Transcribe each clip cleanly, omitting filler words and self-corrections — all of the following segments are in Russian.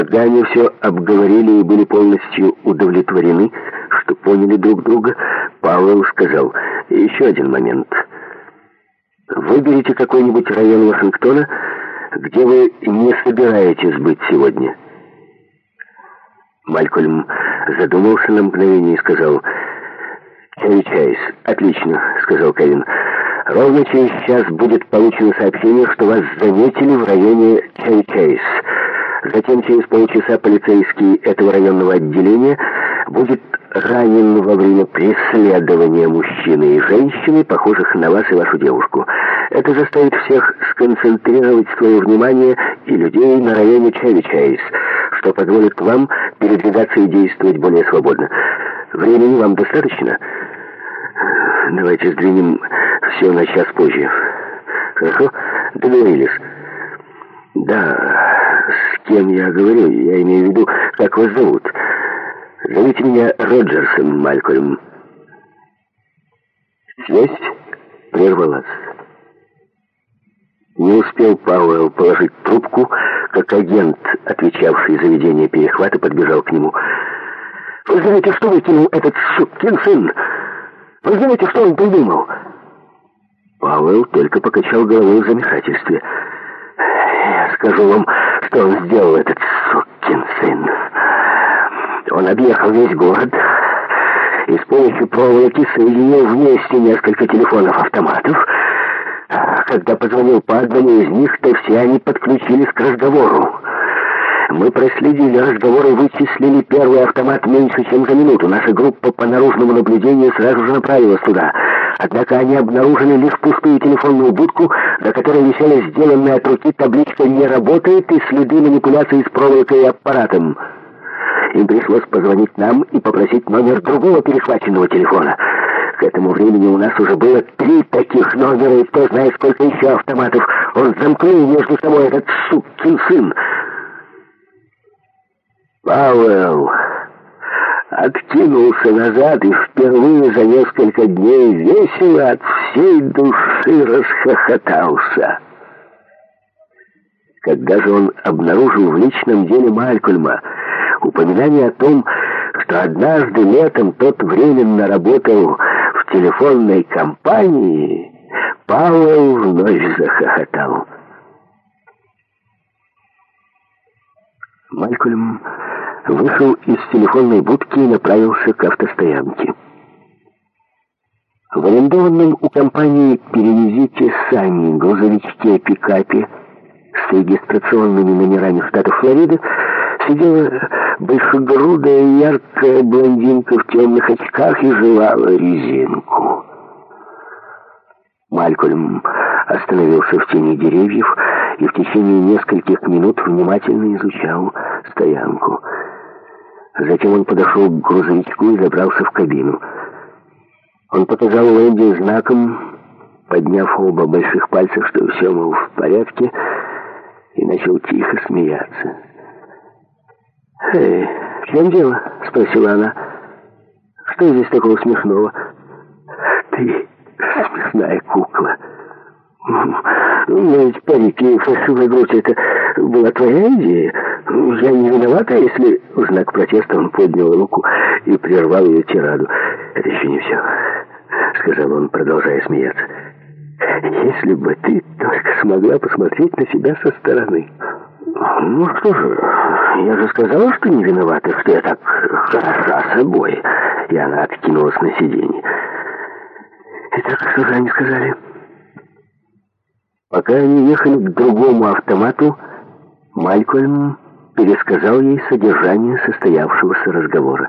Когда они все обговорили и были полностью удовлетворены, что поняли друг друга, Пауэлл сказал: «Еще один момент. Выберите какой-нибудь район Вашингтона, где вы не собираетесь быть сегодня». Малькольм задумался на мгновение и сказал: «Чевy Чейз». «Отлично», — сказал Кевин. «Ровно через час будет получено сообщение, что вас заметили в районе Чевy Чейз. Затем через полчаса полицейский этого районного отделения будет ранен во время преследования мужчины и женщины, похожих на вас и вашу девушку. Это заставит всех сконцентрировать свое внимание и людей на районе Чевy Чейз, что позволит вам передвигаться и действовать более свободно. Времени вам достаточно? Давайте сдвинем все на час позже. Хорошо? Договорились?» «Да, с кем я говорю? Я имею в виду, как вас зовут. Зовите меня Роджерсом, Малькольм». Связь прервалась. Не успел Пауэлл положить трубку, как агент, отвечавший за ведение перехвата, подбежал к нему. «Вы знаете, что выкинул этот сукин сын? Вы знаете, что он придумал?» Пауэлл только покачал головой в замешательстве. «Я скажу вам, что он сделал, этот сукин сын. Он объехал весь город и с помощью проволоки соединил вместе несколько телефонов-автоматов. Когда позвонил по одному из них, то все они подключились к разговору. Мы проследили разговор и вычислили первый автомат меньше, чем за минуту. Наша группа по наружному наблюдению сразу же направилась туда. Однако они обнаружили лишь пустую телефонную будку, на которой висела сделанная от руки табличка «Не работает» и следы манипуляции с проволокой и аппаратом. Им пришлось позвонить нам и попросить номер другого перехваченного телефона. К этому времени у нас уже было 3 таких номера, и кто знает, сколько еще автоматов он замкнул между собой, этот сукин сын. Пауэлл откинулся назад и впервые за несколько дней весело от всей души расхохотался. Когда же он обнаружил в личном деле Малькольма упоминание о том, что однажды летом тот временно работал в телефонной компании, Пауэлл вновь захохотал. Малькольм вышел из телефонной будки и направился к автостоянке. В арендованном у компании «Перевезите сами» грузовичке-пикапе с регистрационными номерами штата Флорида сидела большегрудая яркая блондинка в темных очках и жевала резинку. Малькольм остановился в тени деревьев и в течение нескольких минут внимательно изучал стоянку. Затем он подошел к грузовичку и забрался в кабину. Он показал Лэнди знаком, подняв оба больших пальца, что все, мол, в порядке, и начал тихо смеяться. «Эй, в чем дело?» — спросила она. «Что здесь такого смешного?» «Ты смешная кукла. Но ведь парики и фальшивая грудь — это была твоя идея. Я не виновата, если...» В знак протеста он поднял руку и прервал ее тираду. «Это еще не все», — сказал он, продолжая смеяться. «Если бы ты только смогла посмотреть на себя со стороны». «Ну что же, я же сказала, что не виновата, что я так хороша собой». И она откинулась на сиденье. «Итак, что же они сказали?» Пока они ехали к другому автомату, Малькольм пересказал ей содержание состоявшегося разговора.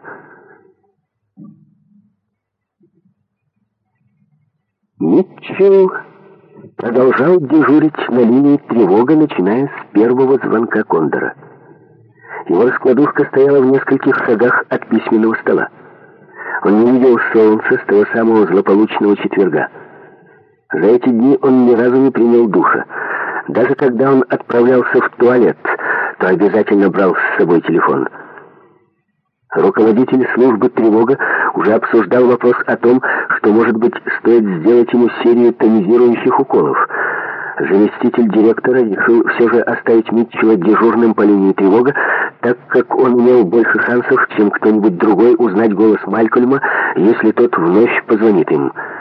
Митчелл продолжал дежурить на линии тревога, начиная с первого звонка Кондора. Его раскладушка стояла в нескольких шагах от письменного стола. Он не видел солнца с того самого злополучного четверга. За эти дни он ни разу не принял душа. Даже когда он отправлялся в туалет, то обязательно брал с собой телефон. Руководитель службы тревога уже обсуждал вопрос о том, что, может быть, стоит сделать ему серию тонизирующих уколов. заместитель директора решил все же оставить Митчелла дежурным по линии тревога, так как он имел больше шансов, чем кто-нибудь другой, узнать голос Малькольма, если тот вновь позвонит им.